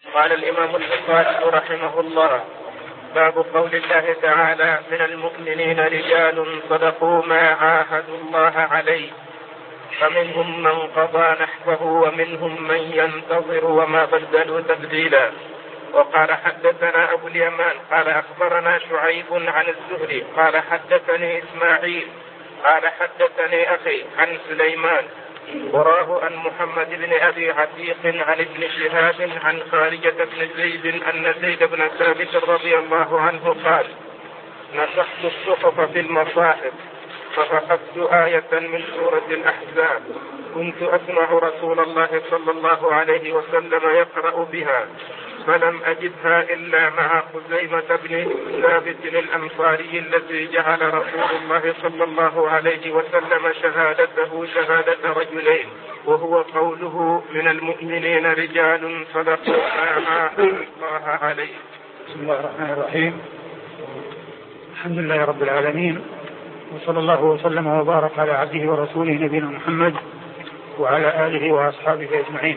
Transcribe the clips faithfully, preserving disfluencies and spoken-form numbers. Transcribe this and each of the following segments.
قال الإمام البخاري رحمه الله: باب قول الله تعالى: من المؤمنين رجال صدقوا ما عاهدوا الله عليه فمنهم من قضى نحبه ومنهم من ينتظر وما بدلوا تبديلا. وقال: حدثنا أبو اليمان قال أخبرنا شعيب عن الزهري قال حدثني إسماعيل قال حدثني أخي عن سليمان وراه عن محمد بن أبي عتيق عن ابن شهاب عن خارجة بن زيد أن زيد بن ثابت رضي الله عنه قال: نسخت الصحف في المصاحف ففقدت آية من سورة الأحزاب كنت أسمع رسول الله صلى الله عليه وسلم يقرأ بها فلم أجدها إلا مع خزيمة بن ثابت الأنصاري الذي جعل رسول الله صلى الله عليه وسلم شهادته شهادة رجلين وهو قوله: من المؤمنين رجال صدقوا ما عاهدوا الله عليه. بسم الله الرحمن الرحيم. الحمد لله رب العالمين، وصلى الله وسلم وبارك على عبده ورسوله نبينا محمد وعلى آله وأصحابه أجمعين.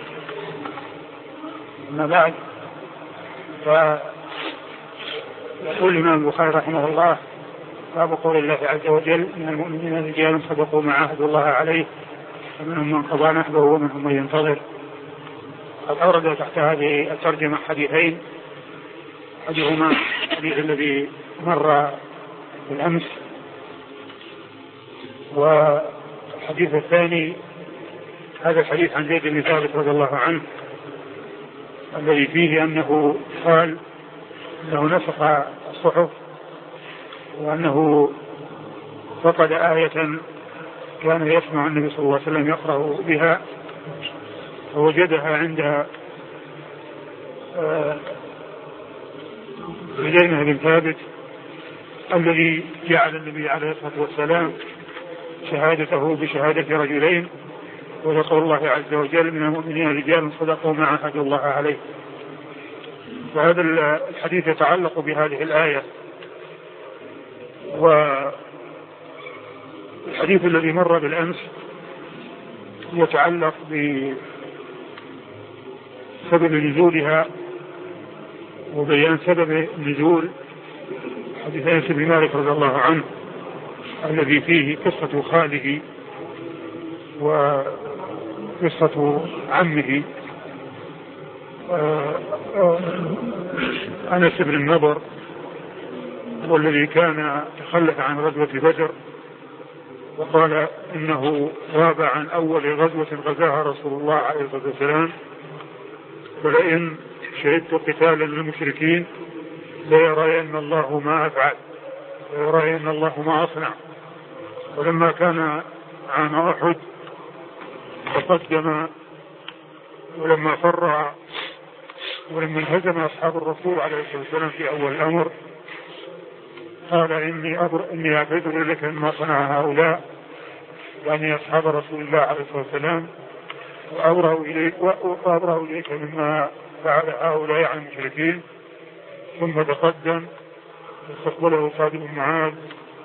أما بعد، فيقول الإمام البخاري رحمه الله: باب قول الله عز وجل: من المؤمنين رجال صدقوا ما عاهدوا الله عليه فمنهم من قضى نحبه ومنهم من ينتظر. قد أورد تحت هذه الترجمة حديثين، أحدهما الحديث الذي مر بالأمس، والحديث الثاني هذا الحديث عن زيد بن ثابت رضي الله عنه الذي فيه أنه قال أنه نسخ الصحف وأنه فقد آية كان يسمع النبي صلى الله عليه وسلم يقرأ بها فوجدها عند زيد بن ثابت الذي جعل النبي عليه الصلاة والسلام شهادته بشهادة رجلين، ويقول الله عز وجل: من المؤمنين رجال صدقوا ما عاهدوا الله عليه. وهذا الحديث يتعلق بهذه الآية. والحديث الذي مر بالأمس يتعلق بسبب نزولها وبيان سبب نزول حديث أنس بن مالك رضي الله عنه الذي فيه قصة خاله وقصة عمه أنس بن النضر، والذي كان تخلف عن غزوة بدر وقال إنه غاب عن أول غزوة غزاها رسول الله عليه الصلاة والسلام، ولئن شهدت قتالا للمشركين ليرين الله ما أفعل ليرين الله ما أصنع. ولما كان عام أحد تقدم، ولما فر ولما انهزم أصحاب الرسول عليه الصلاة والسلام في أول الأمر قال: إني إني أعتذر لك مما صنع هؤلاء، يعني أصحاب رسول الله عليه الصلاة والسلام، وأبرأ إليك وأبرأ إليك مما فعل هؤلاء عن المشركين. ثم تقدم واستقبله سعد بن معاذ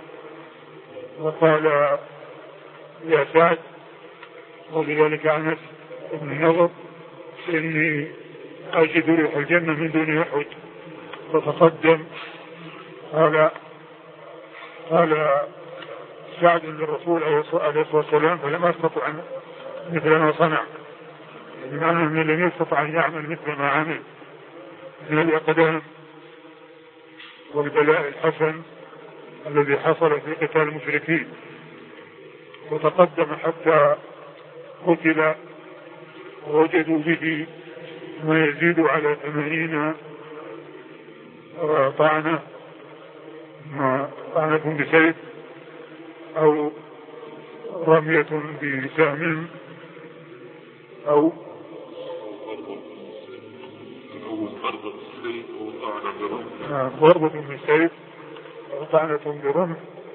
وقال: يا سعد، وبذلك أنس بن النضر، إني أجد ريح الجنة من دون أحد. فتقدم قال قال سعد للرسول عليه الصلاة والسلام: فلم أستطع مثل ما صنع، بمعنى أنه لم يستطع أن يعمل مثل ما عمل من الأقدام والبلاء الحسن الذي حصل في قتال المشركين. وتقدم حتى قتل ووجدوا به ما يزيد على ثمانين طعنة طعنة بسيف أو رمية بسهم أو ضربة بالسيف أو طعنة برمح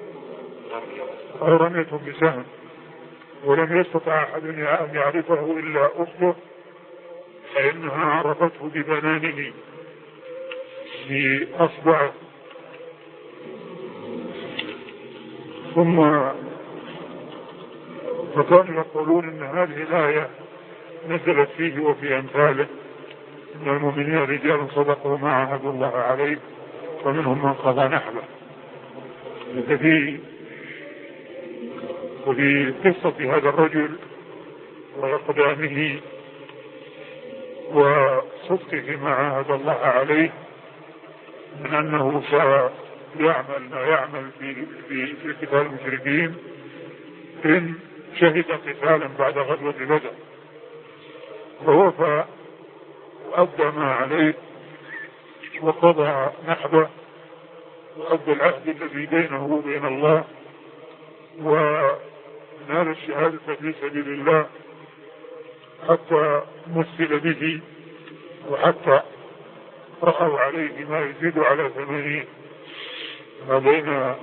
أو رمية بسهم. ولم يستطع أحد أن يعرفه إلا أخته، فإنها عرفته ببنانه بأصبعه. ثم فكانوا يقولون أن هذه الآية نزلت فيه وفي أمثاله، من المؤمنين رجال صدقوا ما عاهدوا الله عليه ومنهم من قضى نحبه. ففي وفي قصة هذا الرجل وإقدامه وصدقه ما عاهد الله عليه من أنه سيعمل ما يعمل في في في قتال المشركين إن شهد قتالا بعد غزوة بدر، ووفى وأدى ما عليه وقضى نحبه وأدى العهد الذي بينه وبين الله ونال الشهادة في سبيل الله حتى مثل به وحتى رأوا عليه ما يزيد على ثمانين، ما بين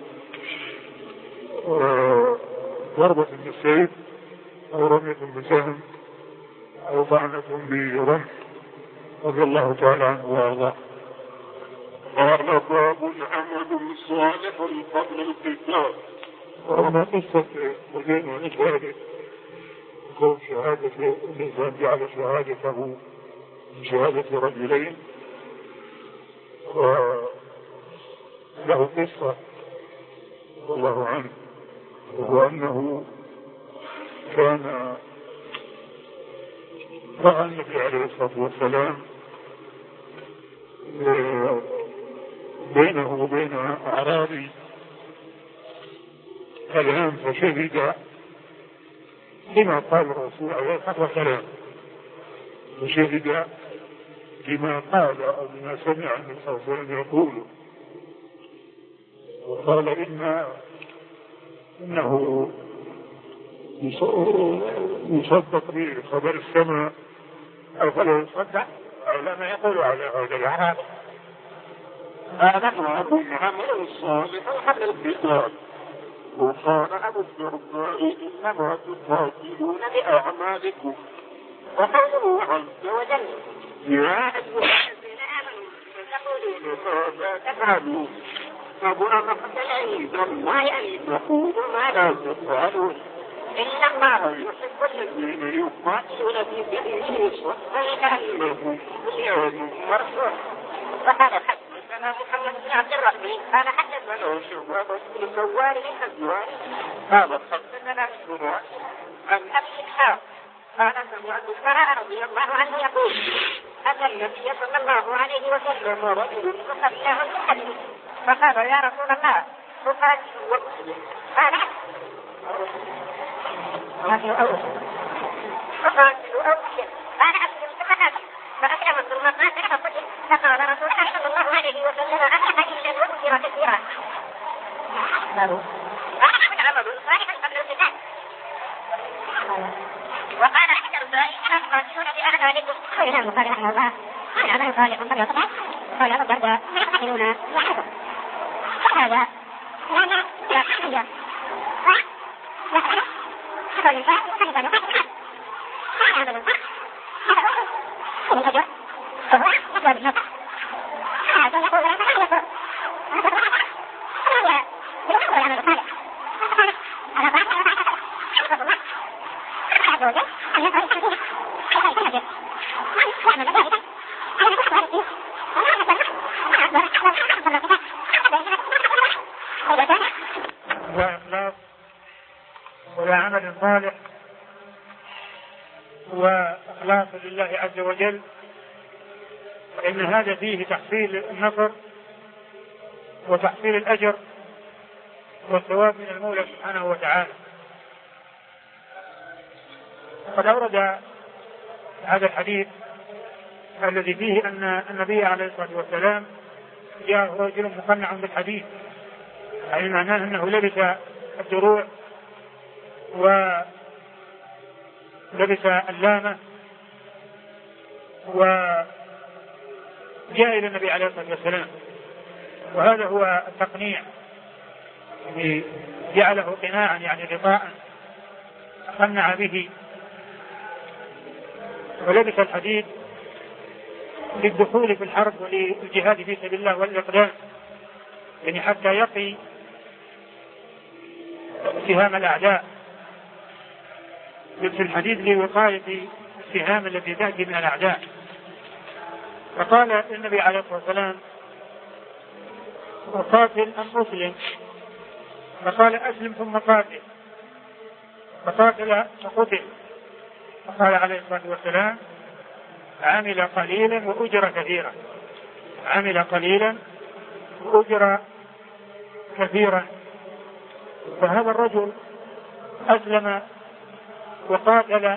ضربة بالسيف أو رمية بسهم أو طعنة برمح، رضي الله تعالى عنه وأرضاه. قال باب العمل الصالح قبل القتال. وأنا قصة وزين وإشهاده قول شهادة الإنسان جعل شهادته من شهادة رجلين، وله قصة والله عنه، وهو أنه كان رأى النبي عليه الصلاة والسلام بينه وبين أعرابي كلام فشهد بما قال الرسول عليه الصلاة والسلام، فشهد بما قال أو بما سمع النبي صلى الله عليه وسلم يقول، وقال إن إنه يصدق بخبر السماء أو فلا يصدق أو لما يقول على هذا العرب. هذا باب العمل الصالح قبل القتال. وقال أبو الدرداء إنما تقاتلون بأعمالكم. وقوله عز وجل يا أيها الذين آمنوا تقولون ماذا تفعلون كبر مقتا عند الله أن تقولوا ما لا تفعلون إن الله يحب الذين يقاتلون في سبيله صفا كأنهم بنيان مرصوص. وقال حدثنا محمد بن عبد الرحمن قال حدثنا شعبة بن سوار الأزوار قال حدثنا الشراء عن أبي إسحاق قال سمعت البراء رضي الله عنه يقول أتى النبي صلى الله عليه وسلم رجل فقبله الحديث فقال يا رسول الله أقاتل وأسلم قال أقاتل أو أسلم أقاتل أو أسلم قال أسلم فقاتل فأسلم ثم قاتل فقتل فقال رسول الله صلى الله عليه وسلم أفلح إلا وأسر كثيرا وأحد عمل صالحا قبل القتال. وقال أحد الرجال قاتلون بأعمالكم قال نعم قال رحمه الله قال عمل صالح قبل القتال قال أبو الدرداء يقتلون يعرفون وهذا لا لا لا حاجة لا حاجة حصل الإنسان وحدث أن يقاتل قال هذا الإنسان هذا هو من الأجر فهو يطلب النصر هذا يقول لا تحدث هذا هو هذا يقول العمل الصالح على طاعة الله حفظ الله عز وجل أن يظهر التنفيذ حتى يتنجد ويعمل ذلك على نفسه هذا الدين وإخلاص ولا عمل صالح وإخلاص لله عز وجل، فإن هذا فيه تحصيل النصر وتحصيل الأجر والثواب من المولى سبحانه وتعالى. قد أورد هذا الحديث الذي فيه أن النبي عليه الصلاة والسلام جاء رجل مقنع بالحديث، يعني معناه أنه لبس الدروع ولبس اللامة وجاء إلى النبي عليه الصلاة والسلام، وهذا هو التقنيع يعني جعله قناعا يعني غطاء قنع به، ولبس الحديد للدخول في الحرب وللجهاد في سبيل الله والإقدام، يعني حتى يقي سهام الأعداء. لبس الحديد لوقاية السهام التي تأتي من الأعداء. فقال النبي عليه الصلاة والسلام: وقاتل أم أسلم؟ فقال: أسلم ثم قاتل. فقاتل فقتل. فقال عليه الصلاة والسلام: عمل قليلا وأجر كثيرا. عمل قليلا وأجر كثيرا. فهذا الرجل أسلم وقاتل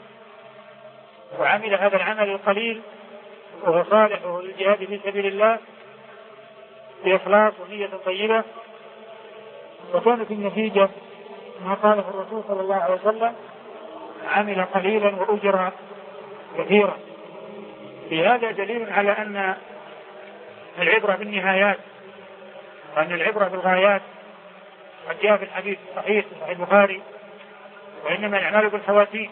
وعمل هذا العمل القليل وهو صالح وهو الجهاد في سبيل الله بإخلاص ونية طيبة، وكانت النتيجة ما قاله الرسول صلى الله عليه وسلم: عمل قليلا وأجر كثيرا. في هذا دليل على أن العبرة بالنهايات وأن العبرة بالغايات. قد جاء في الحديث الصحيح في صحيح البخاري: وإنما الأعمال بالخواتيم.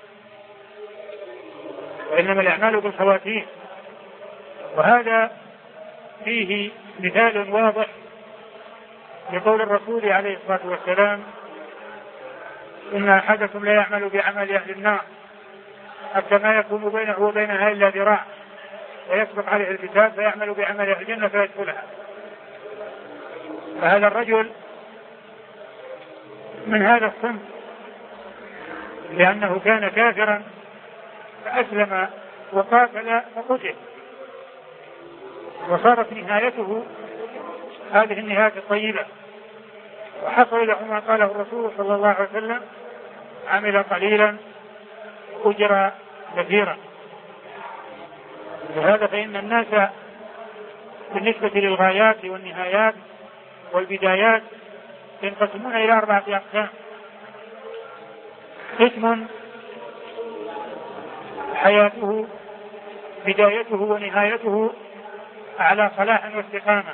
وإنما الأعمال بالخواتيم. وهذا فيه مثال واضح لقول الرسول عليه الصلاة والسلام: إن أحدكم لا يعمل بعمل أهل النار حتى ما يكون بينه وبينها إلا ذراع ويسبق عليه الكتاب فيعمل بعمل أهل الجنة فيدخلها. فهذا الرجل من هذا الصنف، لأنه كان كافرا فأسلم وقاتل فقتل، وصارت نهايته هذه النهاية الطيبة، وحصل له ما قاله الرسول صلى الله عليه وسلم: عمل قليلا أجر كثيرا. وهذا فإن الناس بالنسبة للغايات والنهايات والبدايات ينقسمون إلى أربعة أقسام: قسم حياته بدايته ونهايته على صلاح واستقامة،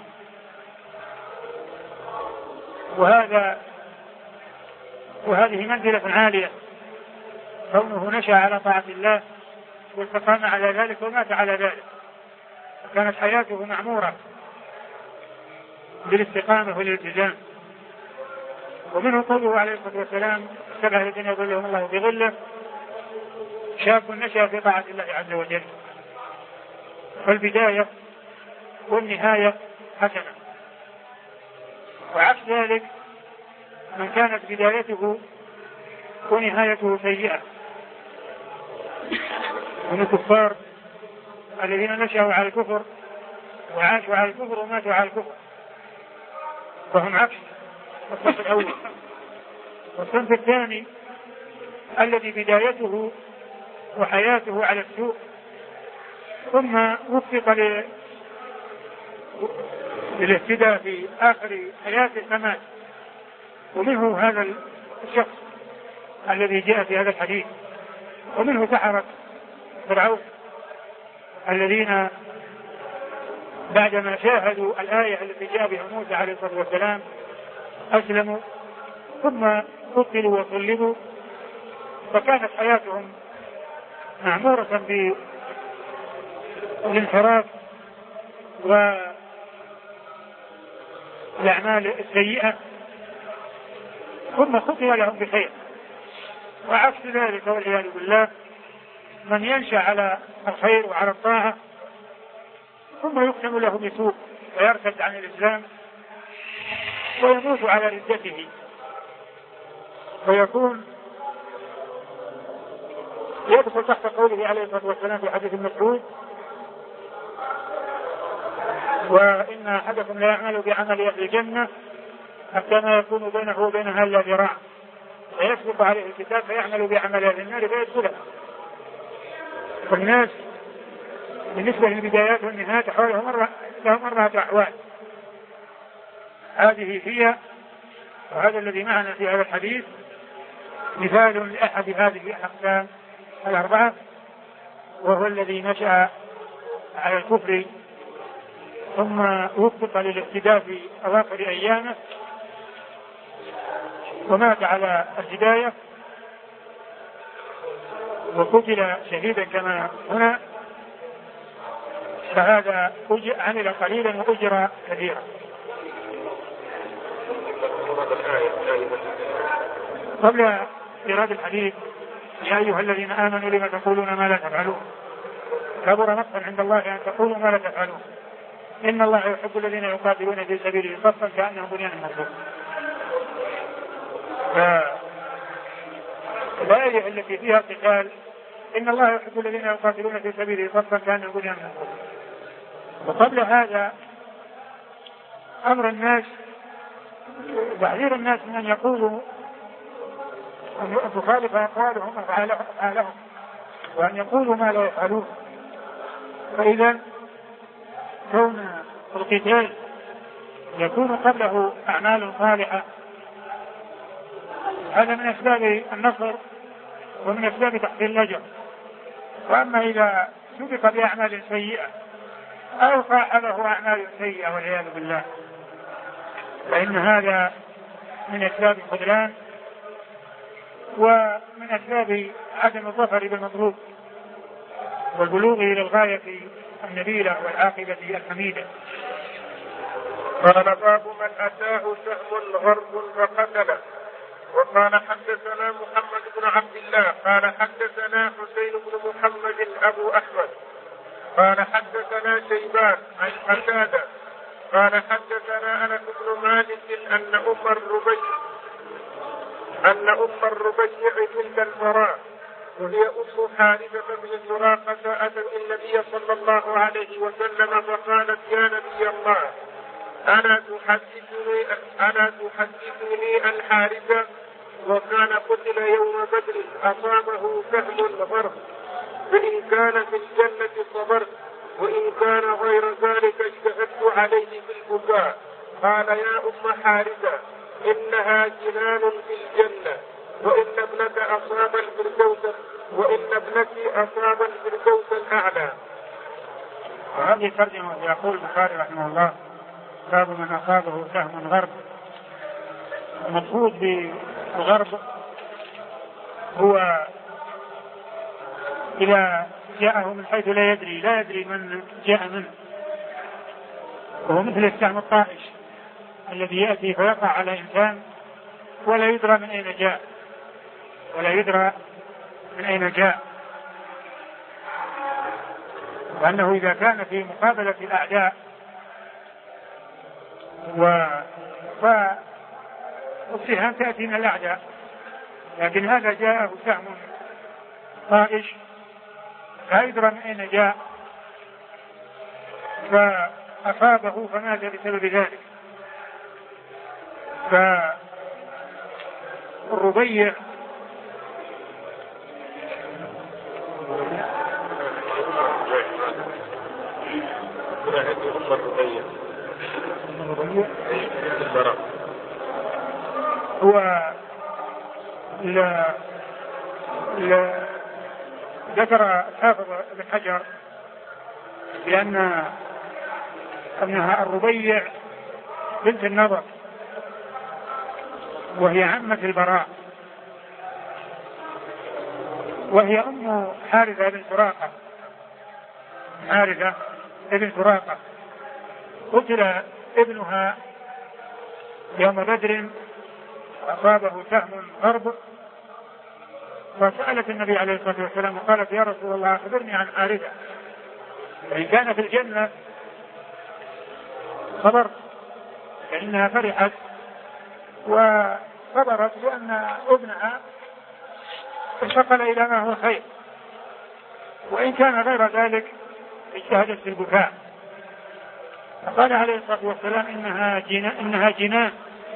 وهذا وهذه منزلة عالية، كونه نشأ على طاعة الله واستقام على ذلك ومات على ذلك، كانت حياته معمورة بالاستقامة والالتزام. ومنه قوله عليه الصلاة والسلام: سبعة الذين يظلهم الله بظله: شاب نشأ في طاعة الله عز وجل. فالبداية والنهاية حسنة. وعكس ذلك من كانت بدايته ونهايته سيئة من الكفار الذين نشأوا على الكفر وعاشوا على الكفر وماتوا على الكفر، فهم عكس الصف الأول. والصنف الثاني الذي بدايته وحياته على السوء ثم وفق للاهتداء في آخر حياته فمات. ومنه هذا الشخص الذي جاء في هذا الحديث. ومنه سحرة فرعون الذين بعدما شاهدوا الآية التي جاء بها موسى عليه الصلاة والسلام أسلموا ثم قتلوا وصلبوا، فكانت حياتهم معمورة بالانحراف والأعمال السيئة، ثم ختم لهم بخير. وعكس ذلك والعياذ بالله من ينشأ على الخير وعلى الطاعة ثم يختم له بسوء ويرتد عن الإسلام ويموت على ردته، ويكون يدخل تحت قوله عليه الصلاة والسلام في حديث مسعود: وإن أحدكم لا يعمل بعمل أهل الجنة حتى ما يكون بينه وبينها إلا ذراع فيسبق عليه الكتاب فيعمل بعمل أهل النار فيدخلها. فالناس بالنسبة للبدايات والنهايات حولهم مرة لهم أربعة أحوال. هذه هي وهذا الذي معنا في هذا الحديث مثال لأحد هذه الأقسام الأربعة، وهو الذي نشأ على الكفر ثم وفق للاهتداء في أواخر أيامه ومات على الهداية وقتل شهيدا كما هنا، فهذا عمل قليلا وأجر كثيرا. قبل إيراد الحديث: يا أيها الذين آمنوا لما تقولون ما لا تفعلون، كبر مقتا عند الله أن تقولوا ما لا تفعلون إن الله يحب الذين يقاتلون في سبيله صفا كأنهم بنيان مرصوص. فالآية التي فيها قتال إن الله يحب الذين يقاتلون في سبيله صفا كأنهم بنيان مرصوص. وقبل هذا أمر الناس تحذير الناس من أن يقولوا أن تخالف أقوالهم أفعالهم وأن يقولوا ما لا يفعلون. فإذا كون القتال يكون قبله أعمال صالحة هذا من أسباب النصر ومن أسباب تحصيل الأجر. وأما إذا سبق بأعمال سيئة أو صاحبه أعمال سيئة والعياذ بالله فإن هذا من أسباب الخذلان ومن أسباب عدم الظفر بالمطلوب والبلوغ إلى الغاية النبيلة والعاقبة الحميدة. قال باب من أتاه سهم غرب فقتله. وقال حدثنا محمد بن عبد الله قال حدثنا حسين بن محمد أبو أحمد قال حدثنا شيبان عن قتادة قال حدثنا أنس بن مالك أن أم الربيع أن أم الربيع بنت البراء وهي أم حارثة بن سراقة أتت النبي صلى الله عليه وسلم فقالت يا نبي الله أنا تحدثني أنا تحدثني عن حارثة وكان قتل يوم بدر أصابه سهم غرب فإن كان في الجنة صبرت وإن كان غير ذلك اجتهدت عليه في البكاء. قال يا أم حارثة إنها جنان في الجنة وإن ابنك أصاب الفردوس وإن ابنك أصاب الفردوس الأعلى. وهذه ترجمة يقول البخاري رحمه الله باب من أصابه سهم غرب. المقصود بالغرب هو إذا جاءه من حيث لا يدري لا يدري من جاء منه وهو مثل السهم الطائش الذي يأتي فيقع على إنسان ولا يدرى من أين جاء ولا يدرى من أين جاء. وأنه إذا كان في مقابلة الأعداء والسهام تأتي من الأعداء لكن هذا جاءه سهم طائش لا يدرى من أين جاء فأصابه فمات بسبب ذلك. فالربيع هو لا لا ذكر الحافظ ابن حجر بأن أنها الربيع بنت النضر وهي عمة البراء وهي أم حارثة بن سراقة حارثة بن سراقة قتل ابنها يوم بدر أصابه سهم غرب فسألت النبي عليه الصلاة والسلام وقالت يا رسول الله أخبرني عن حارثة فإن كان في الجنة صبرت فإنها فرحت وصبرت لأن ابنها انتقل إلى ما هو خير وإن كان غير ذلك اجتهدت في البكاء. فقال عليه الصلاة والسلام إنها جنان, إنها جنان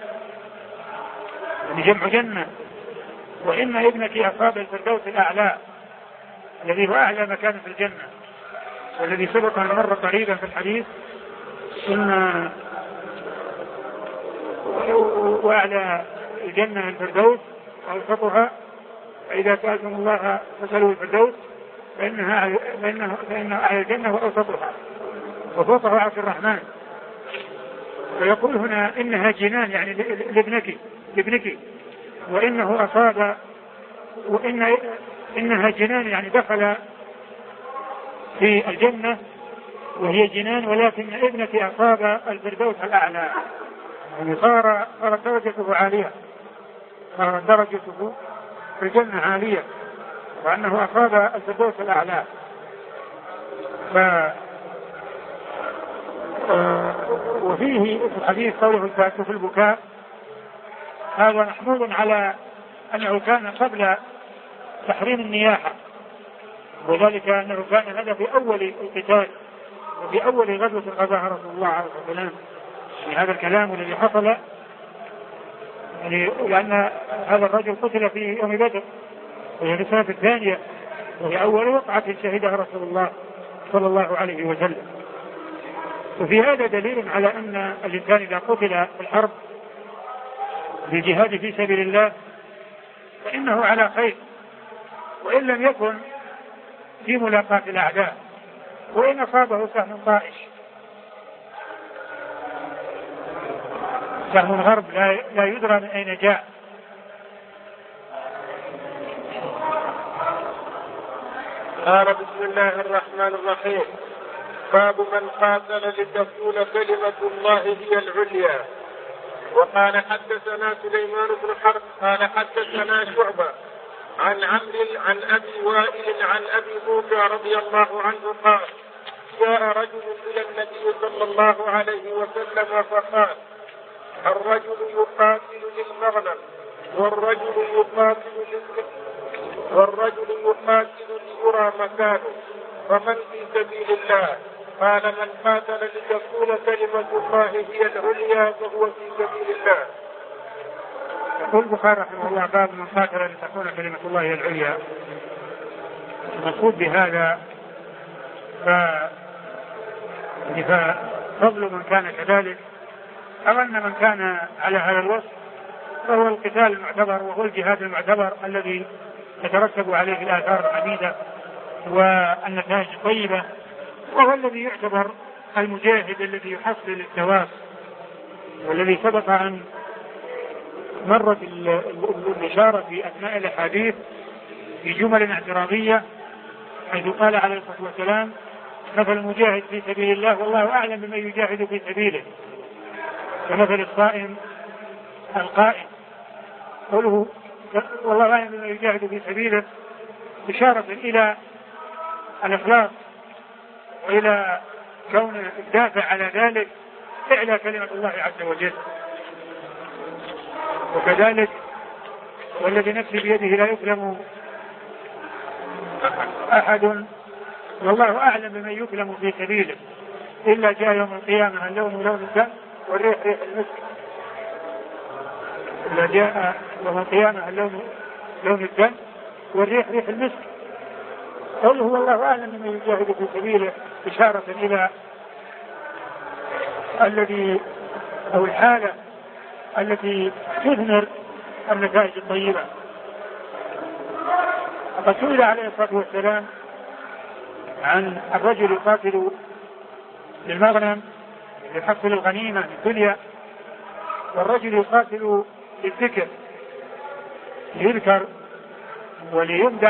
يعني جمع جنة وإن ابنك أصاب الفردوس الأعلى الذي هو أعلى مكان في الجنة والذي سبق أن مر قريبا في الحديث إن وأعلى الجنة الفردوس أوسطها فإذا سألتم الله فسألوا الفردوس فإنها فإنها أعلى الجنة وأوسطها وفوقها عرش الرحمن. ويقول هنا إنها جنان يعني لابنك لابنك وإنه أصاب وإن إنها جنان يعني دخل في الجنة وهي جنان ولكن ابنك أصاب الفردوس الأعلى يعني صار صارت درجته عالية صارت درجته في الجنة عالية وأنه أصاب الفردوس الأعلى. ف وفيه في الحديث قوله الفاتح في البكاء، هذا محمول على أنه كان قبل تحريم النياحة، وذلك أنه كان هذا في أول القتال وفي أول غزوة غزاها رسول الله عليه الصلاة والسلام، يعني هذا الكلام الذي حصل يعني لأن هذا الرجل قتل في يوم بدر وهي في السنة الثانية وهي أول وقعة شهدها رسول الله صلى الله عليه وسلم. وفي هذا دليل على أن الإنسان إذا قتل في الحرب بالجهاد في سبيل الله فإنه على خير، وإن لم يكن في ملاقاة الأعداء، وإن أصابه سهم طائش سهم غرب لا يدرى من أين جاء. قال بسم الله الرحمن الرحيم: باب من قاتل لتكون كلمة الله هي العليا. وقال حدثنا سليمان بن حرب قال حدثنا شعبة عن عمرو عن أبي وائل عن أبي موسى رضي الله عنه قال: جاء رجل إلى النبي صلى الله عليه وسلم فقال: الرجل يقاتل للمغنم والرجل يقاتل والرجل يقاتل ليرى مكانه، فمن في سبيل الله؟ قال: من قاتل لتكون كلمة الله هي العليا فهو في سبيل الله. يقول البخاري رحمه الله: باب من قاتل لتكون كلمة الله هي العليا. المقصود بهذا ففضل من كان كذلك، أو أن من كان على هذا الوصف فهو القتال المعتبر وهو الجهاد المعتبر الذي يترتب عليه الآثار الحميدة والنتائج الطيبة، وهو الذي يعتبر المجاهد الذي يحصل الثواب، والذي سبق أن مرت الإشارة في أثناء الأحاديث في جمل اعتراضية، حيث قال عليه الصلاة والسلام: مثل المجاهد في سبيل الله والله أعلم بمن يجاهد في سبيله، كمثل الصائم القائم. قوله والله أعلم بمن يجاهد في سبيله إشارة إلى الإخلاص وإلى كون الدافع على ذلك إعلى كلمة الله عز وجل. وكذلك والذي نفسي بيده لا يكلم أحد والله أعلم بمن يكلم في سبيله إلا جاء يوم القيامة اللون لون الدم والريح ريح المسك. إلا جاء يوم القيامة اللون لون الدم والريح ريح المسك. قل هو الله أعلم بمن يجاهد في سبيله إشارة إلى الذي أو الحالة التي تثمر النتائج الطيبة. وقد سئل عليه الصلاة والسلام عن الرجل يقاتل للمغنم ليحصل الغنيمة في الدنيا، والرجل يقاتل للذكر ليذكر وليمدح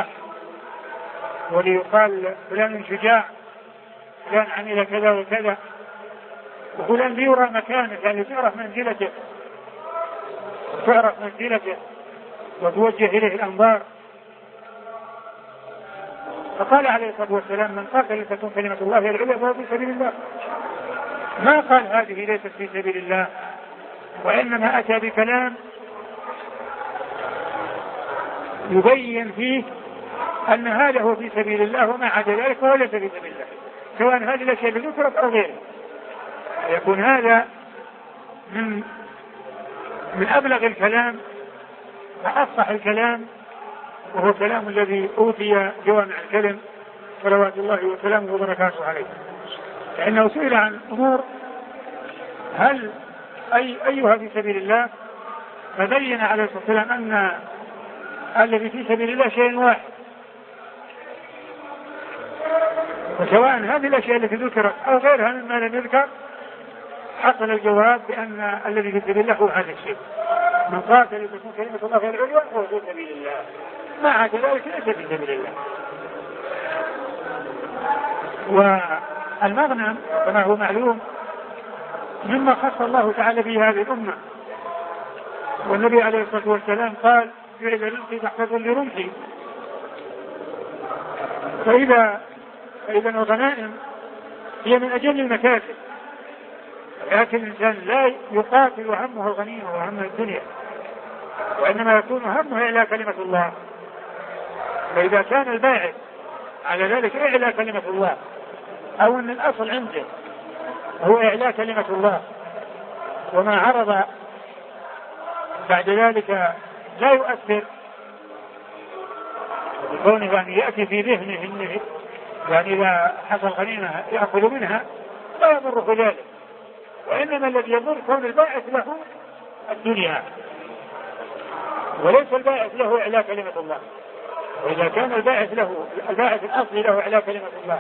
وليقال فلان شجاع، فلان عمل كذا وكذا، وفلان ليرى مكانه، يعني تعرف منزلته تعرف منزلته وتوجه إليه الأنظار. فقال عليه الصلاة والسلام: من قاتل لتكون كلمة الله هي العليا فهو في سبيل الله. ما قال هذه ليست في سبيل الله، وإنما أتى بكلام يبين فيه أن هذا هو في سبيل الله وما عدا ذلك فهو ليس في سبيل الله، سواء هذه الأشياء اللي ذكرت أو غيره. يكون هذا من من أبلغ الكلام وأفصح الكلام، وهو الكلام الذي أوتي جوامع الكلم صلوات الله وسلامه وبركاته عليه. لأنه سئل عن أمور هل أي أيها في سبيل الله، فبين عليه الصلاة والسلام أن الذي في سبيل الله شيء واحد، وسواء هذه الأشياء التي ذكرت أو غيرها مما لم يذكر حصل الجواب بأن الذي في سبيل الله هو هذا الشيء. من قاتل لتكون كلمة الله هي العليا فهو في سبيل الله، ما عدا ذلك ليس في سبيل الله. والمغنم كما هو معلوم مما خص الله تعالى به هذه الأمة، والنبي عليه الصلاة والسلام قال: جعل رزقي تحت ظل رمحي. فإذا فإذا الغنائم هي من أجل المكاسب، لكن الإنسان لا يقاتل همه الغنيمة وهم الدنيا، وإنما يكون همه إعلاء كلمة الله. فإذا كان الباعث على ذلك إعلاء كلمة الله، أو أن الأصل عنده هو إعلاء كلمة الله، وما عرض بعد ذلك لا يؤثر، بكونه يعني يأتي في ذهنه إنه يعني إذا حصل غنيمة يأخذ منها لا يضر في ذلك، وإنما الذي يضر كون الباعث له الدنيا وليس الباعث له إعلاء كلمة الله. وإذا كان الباعث له الباعث الأصلي له إعلاء كلمة الله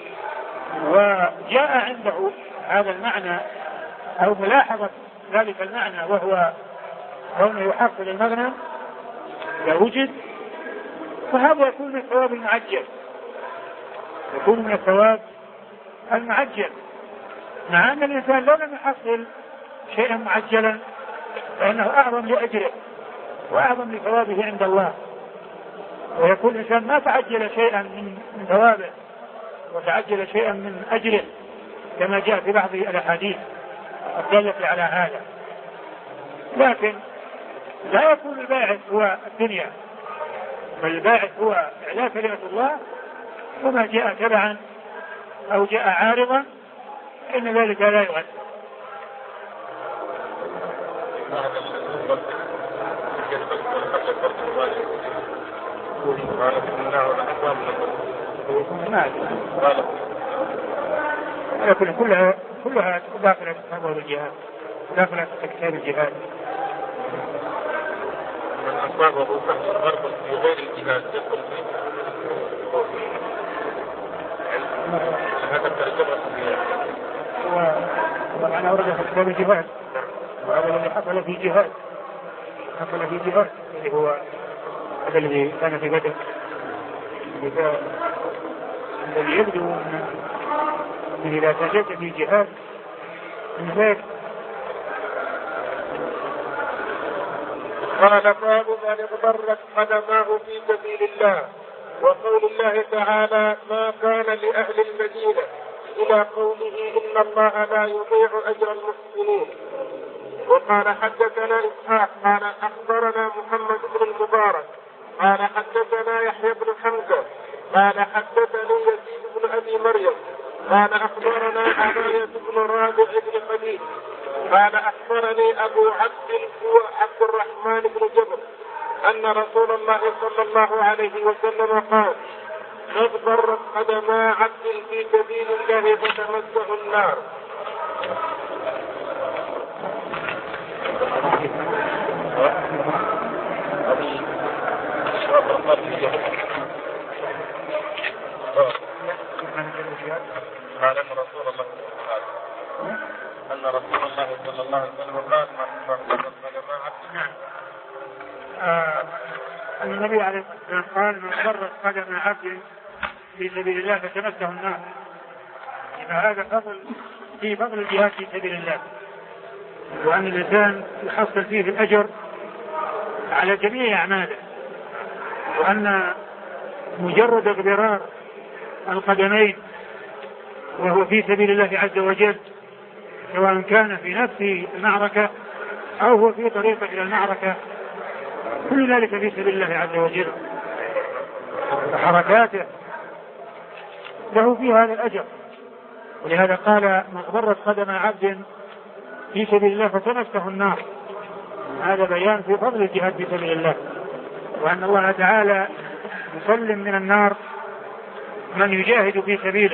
وجاء عنده هذا المعنى أو ملاحظة ذلك المعنى وهو كونه يحصل المغنم إذا وجد، فهذا يكون من الثواب المعجل، يكون من الثواب المعجل، مع أن الإنسان لو لم يحصل شيئا معجلا فإنه أعظم لأجره وأعظم لثوابه عند الله. ويكون الإنسان ما تعجل شيئا من ثوابه وتعجل شيئا من أجره، كما جاء في بعض الأحاديث الدالة على هذا. لكن لا يكون الباعث هو الدنيا، بل الباعث هو إعلاء كلمة الله، وما جاء تبعا أو جاء عارضا إن ذلك لا يؤثر. لكن كلها كلها داخلة في هذا الجهاد، داخلة في كتاب الجهاد. من أصابه فحص غرب في غير الجهاد يدخل فيه. هذا الترجمة ومعنى ورد في كتاب الجهاد، وهذا الذي حصل في جهاد حصل في جهاد اللي هو هذا الذي كان في بدر، الذي يبدو أن إذا تجد في جهاد من ذلك. قال باب من اضطرت قدماه في سبيل الله، وقول الله تعالى ما كان لأهل المدينة إلى قوله إن الله لا يضيع أجر المحسنين. وقال حدثنا إسحاق قال أخبرنا محمد بن المبارك قال حدثنا يحيى بن حمزة قال حدثني يزيد بن أبي مريم قال أخبرنا عباية بن رابع بن خليل قال أخبرني أبو عبد هو عبد الرحمن بن جبر أن رسول الله صلى الله عليه وسلم قال اضطرت قدما عبد في سبيل الله فتمسه النار. قال أن رسول الله أن رسول الله صلى الله عليه وسلم قال ما اضطرت قدما عبد. نعم. أن النبي عليه الصلاة والسلام قال من اضطرت قدم عبد في سبيل الله فتمسه النار. إذا هذا فضل في فضل الجهاد في سبيل الله، وأن الإنسان يحصل فيه الأجر على جميع أعماله، وأن مجرد اغبرار القدمين وهو في سبيل الله عز وجل سواء كان في نفس المعركة أو هو في طريقه إلى المعركة كل ذلك في سبيل الله عز وجل، وحركاته له في هذا الأجر. ولهذا قال من اضطرت قدم عبد في سبيل الله فتمسه النار. هذا بيان في فضل الجهاد في سبيل الله، وأن الله تعالى يسلم من النار من يجاهد في سبيله،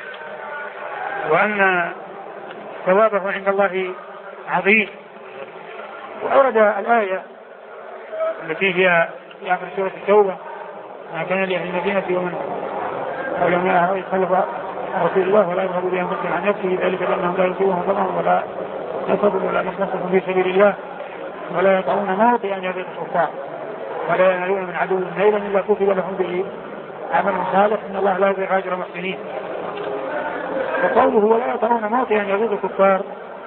وأن ثوابه عند الله عظيم. وأورد الآية التي هي في آخر سورة التوبة ما كان لأهل المدينة ومن علماء يتخلف رسول الله ولا يذهبوا بأنفسهم عن نفسه ذلك لأنهم لا يصيبهم ظمأ ولا نصب ولا مخمصة في سبيل الله ولا يطعون موطئا يغيظ الكفار ولا ينالون من عدو نيلا إلا كتب لهم به عمل صالح إن الله لا يضيع أجر المحسنين. وقوله ولا يطعون موطئا يغيظ الكفار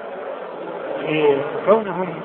كونهم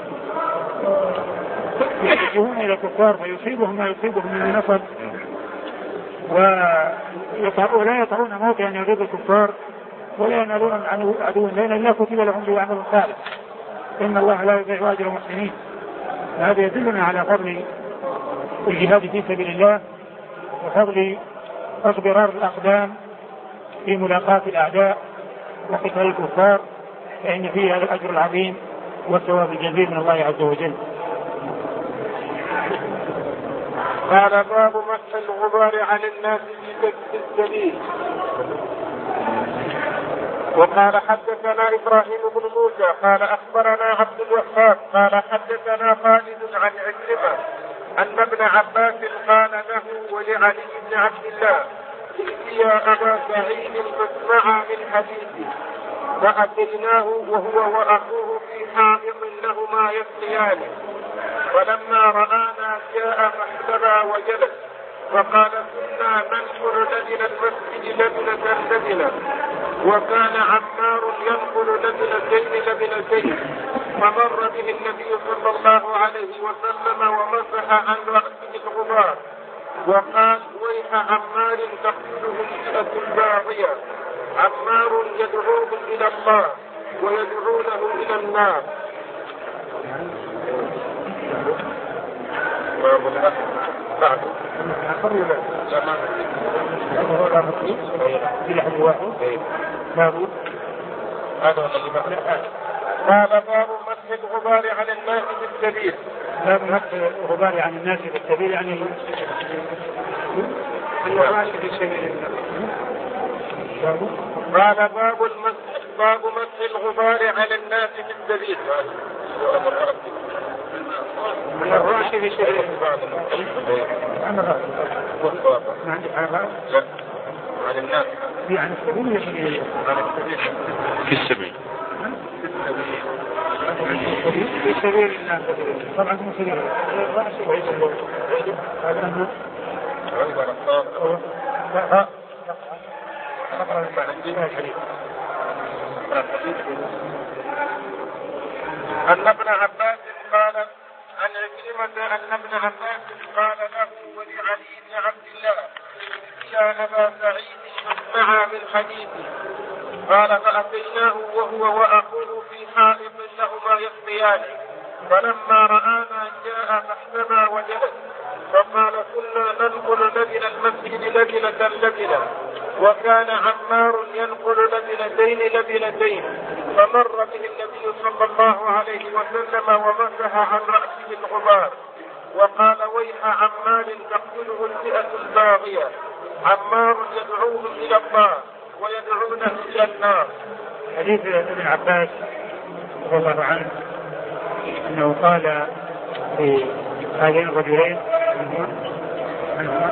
يتجهون إلى الكفار فيصيبهم ما يصيبهم من النصب، ولا يطعون موطئا يغيظ الكفار ولا ينالون عن عدو لنا إلا كتب لهم بعمل صالح إن الله لا يضيع أجر المحسنين. هذا يدلنا على فضل الجهاد في سبيل الله وفضل اغبرار الأقدام في ملاقاة الأعداء وقتال الكفار، فإن فيه هذا الأجر العظيم والثواب الجزيل من الله عز وجل. قال باب مسح الغبار عن الناس في السبيل. وقال حدثنا إبراهيم بن موسى قال أخبرنا عبد الوهاب قال حدثنا خالد عن عكرمة أن ابن عباس قال له ولعلي بن عبد الله يا أبا سعيد فاسمعا من حديثه، فأتيناه وهو وأخوه في حائط لهما يسقيان، فلما رآنا جاء فاحتبى وجلس، فقال كنا ننقل لبن المسجد لبنة لبنة، وكان عمار ينقل لبنتين لبنتين، فمر به النبي صلى الله عليه وسلم ومسح عن رأسه الغبار وقال ويح عمار تقتله الفئة الباغية، عمار يدعوهم إلى الله ويدعونه إلى النار. بعد قال باب مسح الغبار عن الناس في السبيل. باب مسح الغبار عن الناس في السبيل يعني قال باب المسح باب مسح الغبار على الناس في السبيل. من الرأس في سبيل عن الرأس عن الناس عن السبيل في السبيل في سبيل الله طبعا في سبيل الرأس هذا أنه أن ابن عباس قال عن عكرمة أن ابن عباس قال له ولعلي بن عبد الله يا أبا سعيد فاسمعا من حديثي، قال فأتيناه وهو وأخوه في حائط لهما يسقيان، فلما رآنا جاء فاحتمى وجلس، فقال كنا ننقل لبن المسجد لبنة لبنة، وكان عمار ينقل لبنتين لبنتين، فمر به النبي صلى الله عليه وسلم ومسح عن رأسه الغبار وقال ويح عمار تقتله الفئة الباغية، عمار يدعوهم إلى الله ويدعونه إلى النار. حديث ابن عباس رضي الله عنه أنه قال في هذين الرجلين عنهما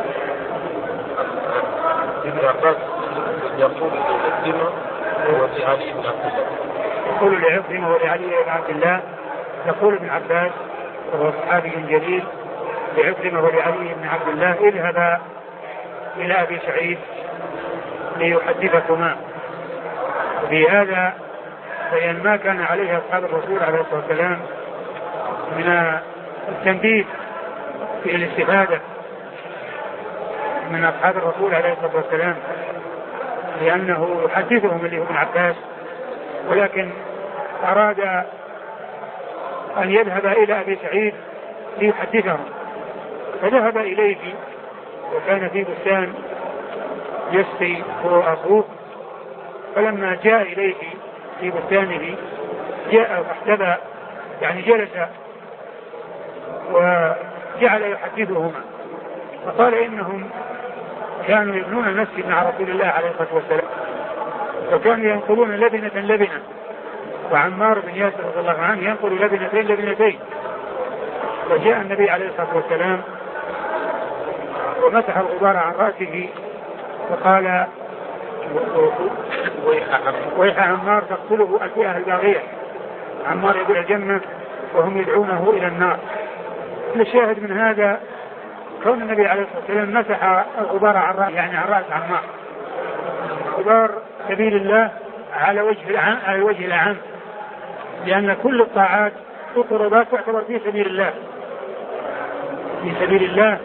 ابن عباس يقول لعكرمة ولعلي بن عبد الله يقول لعكرمة ولعلي بن عبد الله يقول ابن عباس وهو صحابي جليل لعكرمة ولعلي بن عبد الله اذهبا إلى أبي سعيد ليحدثكما. في هذا بيان ما كان عليه أصحاب الرسول عليه الصلاة والسلام من التنبيه في الاستفادة من أصحاب الرسول عليه الصلاة والسلام، لأنه يحدثهم اللي هو ابن عباس، ولكن أراد أن يذهب إلى أبي سعيد ليحدثهم، فذهب إليه وكان في بستان يسقي هو أخوه، فلما جاء إليه في بستانه جاء واحتبى يعني جلس وجعل يحدثهما، فقال إنهم كانوا يبنون المسجد مع رسول الله عليه الصلاة والسلام وكانوا ينقلون لبنة لبنة، وعمار بن ياسر رضي الله عنه ينقل لبنتين لبنتين، وجاء النبي عليه الصلاة والسلام ومسح الغبار عن رأسه وقال ويح عمار تقتله الفئة الباغية، عمار يدعو الجنة وهم يدعونه إلى النار. الشاهد من هذا كون النبي عليه الصلاة والسلام مسح الغبار عن رأس يعني عن رأس عمار، غبار سبيل الله على وجه العام على الوجه العام، لأن كل الطاعات والقربات تعتبر في سبيل الله في سبيل الله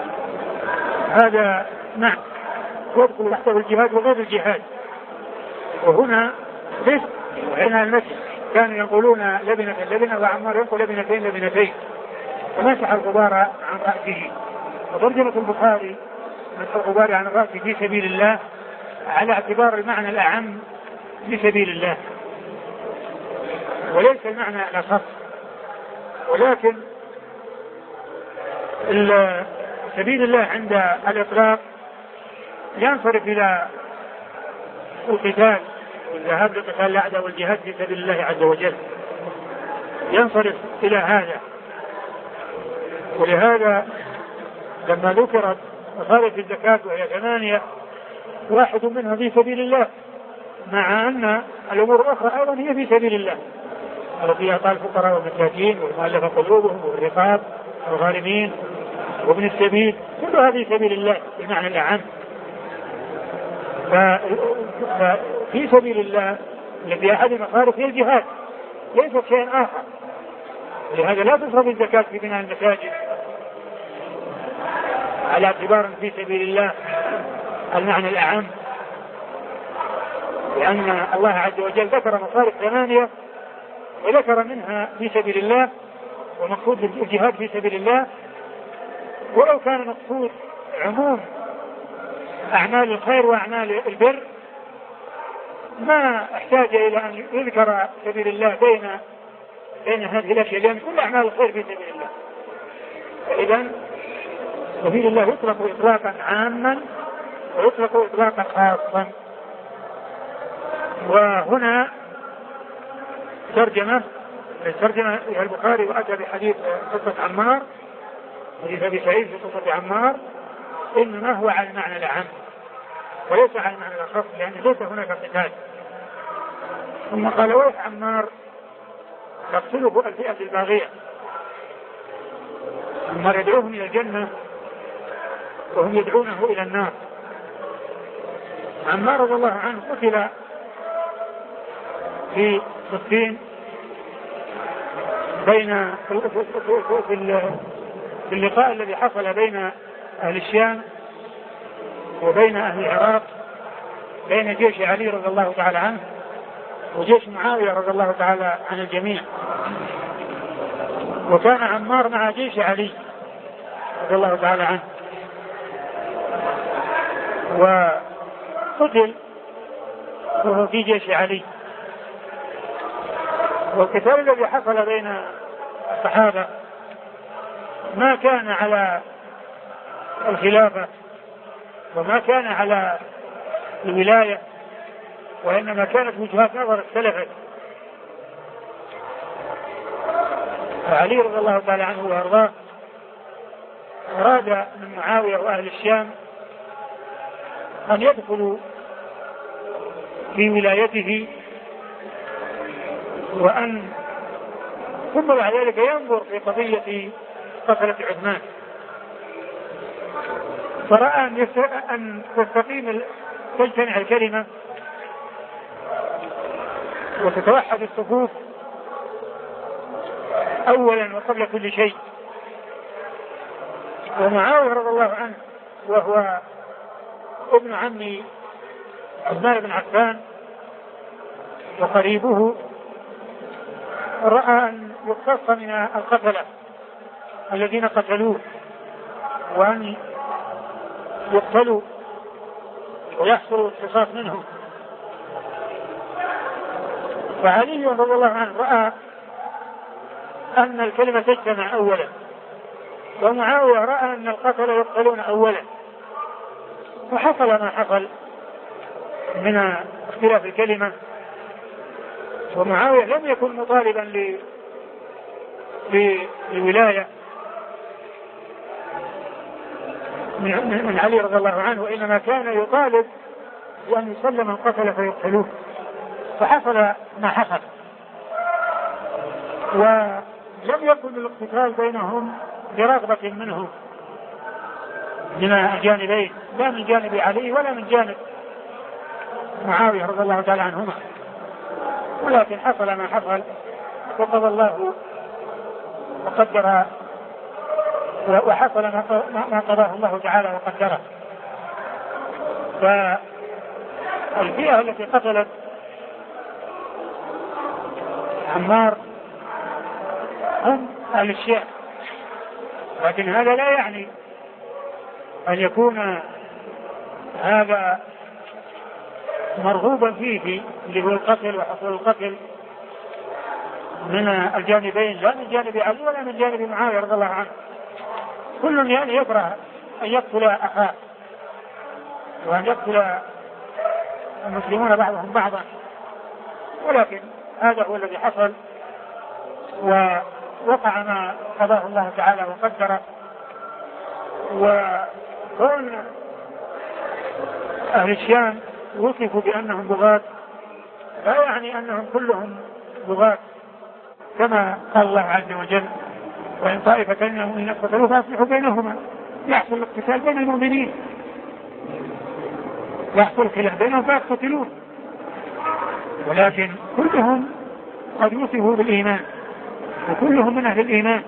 هذا نعم يدخل تحته الجهاد وغير الجهاد، وهنا رزق وهنا المسح. كانوا يقولون لبنة لبنة وعمار يقول لبنتين لبنتين ومسح الغبار عن رأسه. وترجمة البخاري مسح الغبار عن رأسه في سبيل الله على اعتبار المعنى الأعم في سبيل الله وليس المعنى الأخص. ولكن سبيل الله عند الإطلاق ينصرف إلى القتال والذهاب لقتال الأعداء والجهاد في سبيل الله عز وجل، ينصرف إلى هذا. ولهذا لما ذكرت مصارف الزكاة وهي ثمانية واحد منها في سبيل الله، مع أن الأمور الأخرى أيضا هي في سبيل الله التي أعطى الفقراء والمساكين والمؤلفة قلوبهم والرقاب والغارمين وابن السبيل، كل هذه سبيل الله بمعنى الأعم. ففي سبيل الله الذي أحد المصارف هي الجهاد ليس شيء آخر. لهذا لا تصرف الزكاة في بناء المساجد على اعتبار في سبيل الله المعنى الأعم، لأن الله عز وجل ذكر مصارف ثمانية وذكر منها في سبيل الله ومقصود الجهاد في سبيل الله. ولو كان مقصود عموم أعمال الخير وأعمال البر ما احتاج إلى أن يذكر سبيل الله بين بين هذه الأشياء، لأن كل أعمال الخير في سبيل الله. فإذا سبيل الله يطلق إطلاقا عاما ويطلق إطلاقا خاصا. وهنا ترجمة ترجمة البخاري وأتى بحديث قصة عمار، حديث أبي سعيد في قصة عمار، إنما هو على المعنى الأعم وليس على المعنى الأخص، لأن ليس هناك قتال. ثم قال ويح عمار تقتله الفئة الباغية. عمار يدعوهم إلى الجنة وهم يدعونه إلى النار. عمار رضي الله عنه قتل في صفين بين في اللقاء الذي حصل بين أهل الشام وبين أهل العراق، بين جيش علي رضي الله تعالى عنه وجيش معاوية رضي الله تعالى عن الجميع. وكان عمار مع جيش علي رضي الله تعالى عنه وقتل وهو في جيش علي. والقتال الذي حصل بين الصحابة ما كان على الخلافة وما كان على الولاية، وإنما كانت وجهات نظر اختلفت. فعلي رضي الله تعالى عنه وارضاه أراد من معاوية وأهل الشام أن يدخلوا في ولايته، وأن ثم بعد ذلك ينظر في قضية قتلة عثمان. فرأى أن تستقيم تجتمع الكلمة وتتوحد الصفوف أولا وقبل كل شيء. ومعاوية رضي الله عنه وهو ابن عم عثمان بن عفان وقريبه رأى أن يقتص من القتلة الذين قتلوه وأن يقتلوا ويحصل القصاص منهم. فعلي رضي الله عنه رأى أن الكلمة تجتمع أولا، ومعاوية رأى أن القتل يقتلون أولا. فحصل ما حصل من اختلاف الكلمة. ومعاوية لم يكن مطالبا للولاية من علي رضي الله عنه، وإنما كان يطالب بأن يسلم القتل فيقتلوه. فحصل ما حصل، ولم يكن الاقتتال بينهم برغبة منهم من الجانبين، لا من جانب علي ولا من جانب معاوية رضي الله تعالى عنهما، ولكن حصل ما حصل وقضى الله وقدر وحصل ما قضاه الله تعالى وقدره. فالفئة التي قتلت عمار هم أهل الشام، لكن هذا لا يعني أن يكون هذا مرغوبا فيه اللي هو القتل وحصول القتل من الجانبين، لا من جانب علي ولا من جانب معاوية رضي الله عنه. كل يعني يكره أن يقتل أخاه وأن يقتل المسلمون بعضهم بعضا، ولكن هذا هو الذي حصل ووقع ما قضاه الله تعالى وقدره. وكون أهل الشام وصفوا بأنهم بغاة لا يعني أنهم كلهم بغاة، كما قال الله عز وجل: وإن طائفتين من المؤمنين اقتتلوا فأصلحوا بينهما يحصل الاقتتال بين المؤمنين، يحصل خلاف بينهم فيقتتلون، ولكن كلهم قد وصفوا بالإيمان وكلهم من أهل الإيمان.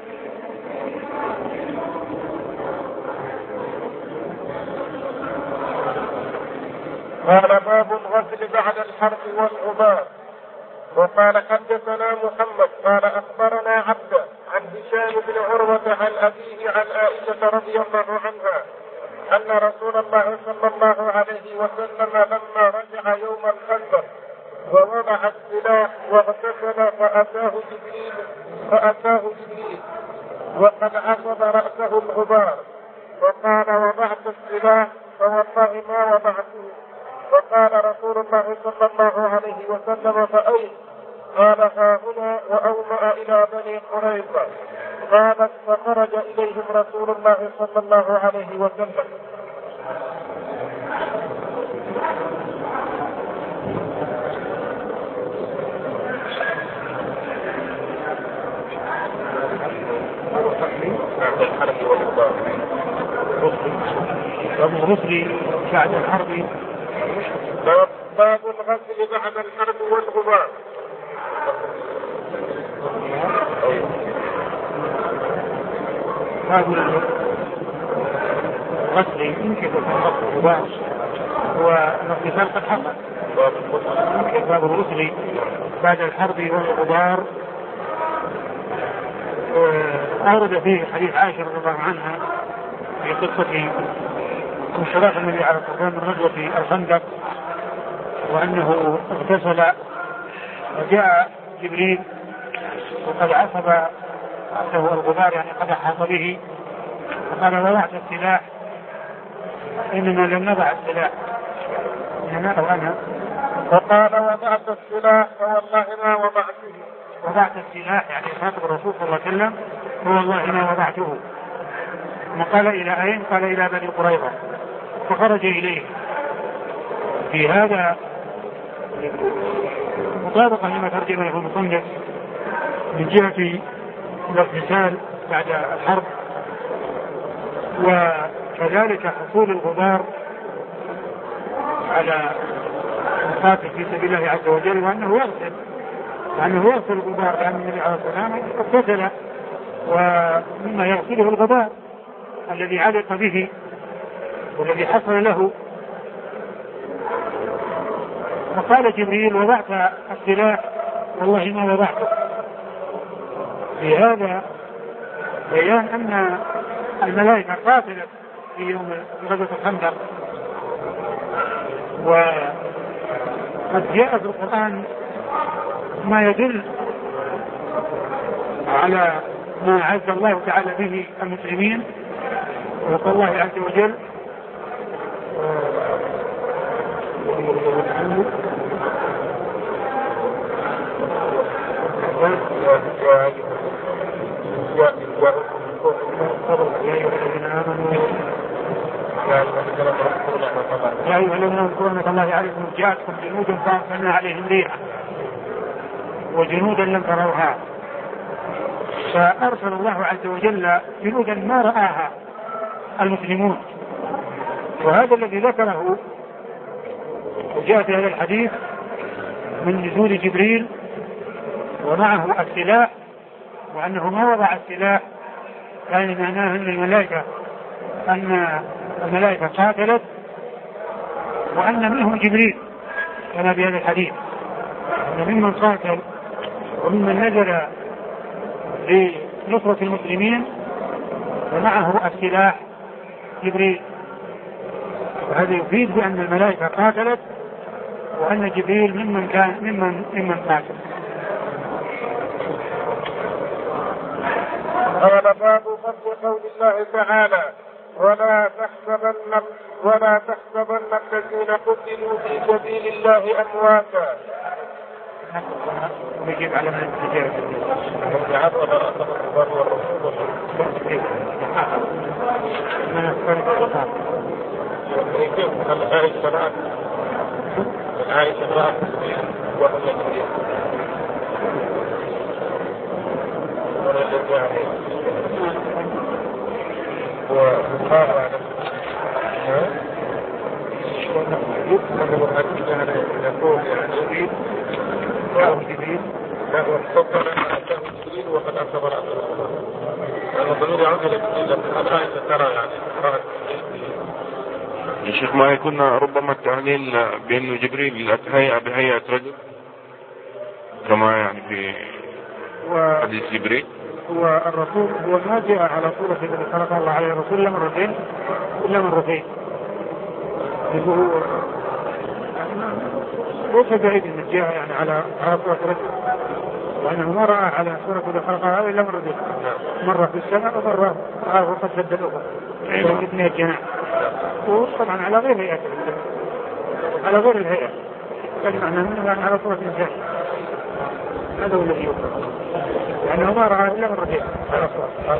قال: باب الغسل بعد الحرب والغبار. وقال: حدثنا محمد قال أخبرنا عبده عن هشام بن عروة عن أبيه عن عائشة رضي الله عنها أن رسول الله صلى الله عليه وسلم لما رجع يوم الخندق ووضع السلاح واغتسل فأتاه جبريل فأتاه جبريل وقد عصب رأسه الغبار، وقال: وضعت السلاح فوالله ما وضعته. فقال رسول الله صلى الله عليه وسلم: فأين؟ قال: ها هنا، وأومأ إلى بني قريظة. قالت: فخرج إليهم رسول الله صلى الله عليه وسلم. باب الغسل بعد الحرب. باب الغسل بعد الحرب والغبار. باب الغسل يمكن الغبار والاغتسال قد حصل. باب الغسل بعد الحرب والغبار أورد فيه حديث عائشة رضي الله عنها في قصة انصراف النبي عليه الصلاة والسلام من غزوة الخندق، وأنه اغتسل وجاء جبريل وقد عصب رأسه الغبار، يعني قد أحاط به، فقال: وضعت السلاح. إننا لم نضع السلاح إننا أو أنا. فقال: وضعت السلاح فوالله ما وضعته. وضعت السلاح يعني خاطب الرسول صلى الله عليه وسلم: فوالله ما وضعته. وقال: إلى أين؟ قال: إلى بني قريظة. فخرج إليه. في هذا مطابقة لما ترجمه المصنف من جهة الاغتسال بعد الحرب، وكذلك حصول الغبار على القاتل في سبيل الله عز وجل، وأنه يغسل وأنه يغسل الغبار، لأن النبي عليه الصلاة والسلام اغتسل ومما يغسله الغبار الذي علق به والذي حصل له. وقال جبريل: وضعت السلاح والله ما وضعته. في هذا بيان أن الملائكة قاتلت في يوم غزوة الخندق، وقد جاء في القرآن ما يدل على ما عز الله تعالى به المسلمين، وقال الله عز وجل: يا أيها الذين آمنوا اذكروا نعمة الله عليكم إذ جاءتكم جنود فأرسلنا عليهم ريحا وجنودا لم تروها. فأرسل الله عز وجل جنودا ما رآها المسلمون، وهذا الذي ذكره وجاء في هذا الحديث من نزول جبريل ومعه السلاح، وأنه ما وضع السلاح كان معناه أن الملائكة أن الملائكة قاتلت، وأن منهم جبريل كما في هذا الحديث، أن ممن قاتل وممن نزل لنصرة المسلمين ومعه السلاح جبريل. وهذا يفيد بأن الملائكة قاتلت وأن جبريل ممن كان ممن ممن قاتل. قال باب فضل قول الله تعالى ولا تحسبن ولا تحسبن الذين قتلوا في سبيل الله أمواتا. ويجيب على من يقول يعني جاءه جبريل لا وانتظر أتاه جبريل وقد أنتظر أتاه. هذا ضمير يعود إلى جبريل الآية ترى يعني يا شيخ ما يكون ربما التعليل بأنه جبريل أتهيأ بهيئة رجل كما يعني في حديث جبريل. هو الرسول هو ما جاء على صورة الذي خلق الله عليه الرسول إلا مرتين إلا مرتين. هو ليس بعيد أن جاء يعني على على صورة رجل وأنه ما رأى على صورة الذي خلقها هذا إلا مرتين، مرة في السماء ومرة على غرفة سد الأخرى اثنين الجناح. وطبعا على غير هيئة على غير الهيئة كان معناه منه يعني على صورة إنسان. هذا هو الذي يقول لأنه ما رأى إلا مرتين على صورة.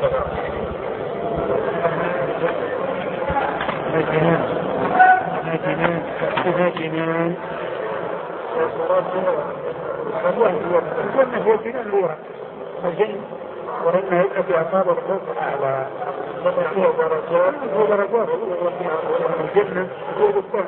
هاجنان هاجنان هاجنان الجنة هي الجنة الأولى الجنة ولما يبقى أصاب الخوف على فيه درجات ودرجات الجنة هو الثاني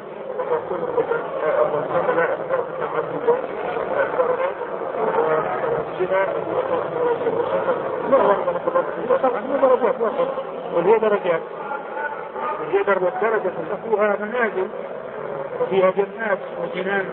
طبعا هو درجات وهي درجات وهي درجة تقوها منازل وفيها جنات وجنان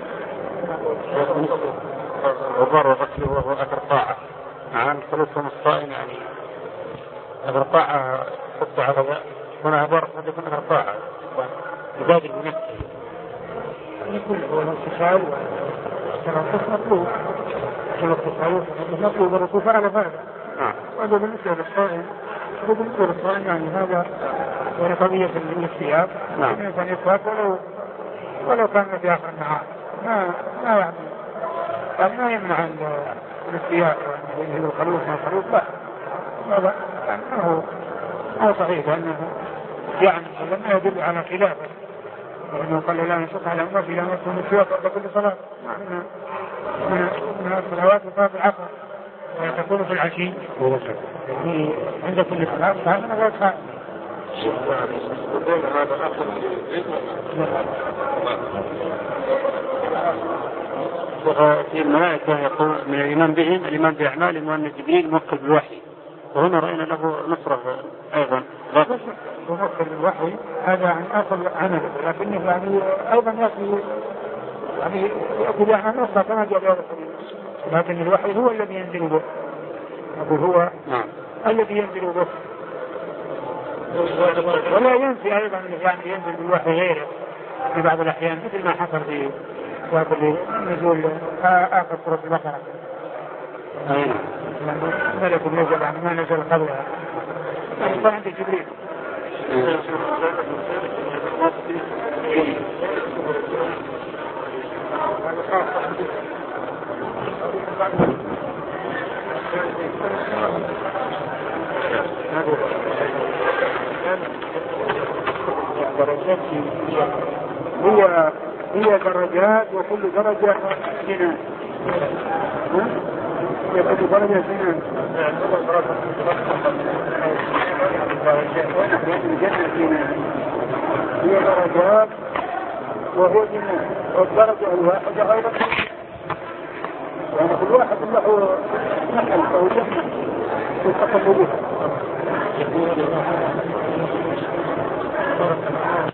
وبر وقتله وهو أثر طاعة عن خلصهم الصائم يعني أثر طاعة حط على ذا هنا بر قد يكون أثر طاعة يبادل بنفسه يكون هو الاتصال والتنفس مطلوب الاتصال مطلوب الرسول فعل هذا. وهذا بالنسبة للصائم وبالنسبة للصائم يعني هذا هو قضية الاستياب الإنسان يصاب ولو ولو كان في آخر النهار ما ما يعني يعني ما يمنع الاستياء وأنه الخلوص ما الخلوص لا هذا يعني هو هو صحيح لأنه يعني ما يدل على خلافه لأنه قال لا نشق على أمة إلى نصف من السياق قبل كل صلاة من من الصلوات وصلاة العصر وتكون في العشي يعني عند كل صلاة فهذا غير صحيح. في الملائكة يقول من الإيمان بهم الإيمان بأعمالهم وأن جبريل موكل بالوحي وهنا رأينا له نصرة أيضا موكل بالوحي هذا عن أصل عمل لكنه يعني أيضا يأتي يعني يأتي بأعمال نصرة كما جاء بهذا لكن الوحي هو الذي ينزل به هو نعم. الذي ينزل به ولا ينفي أيضا يعني ينزل بالوحي غيره في بعض الأحيان مثل ما حصل في وقبل نزول آخر سورة البقرة ملك النزل يعني ما نزل قبلها فهو عند جبريل هي هي درجات وكل درجة جنان هي كل درجة جنان هي درجات وهو جنان والدرجة الواحدة أيضا يعني كل واحد له نحل أو جنة يستقل بها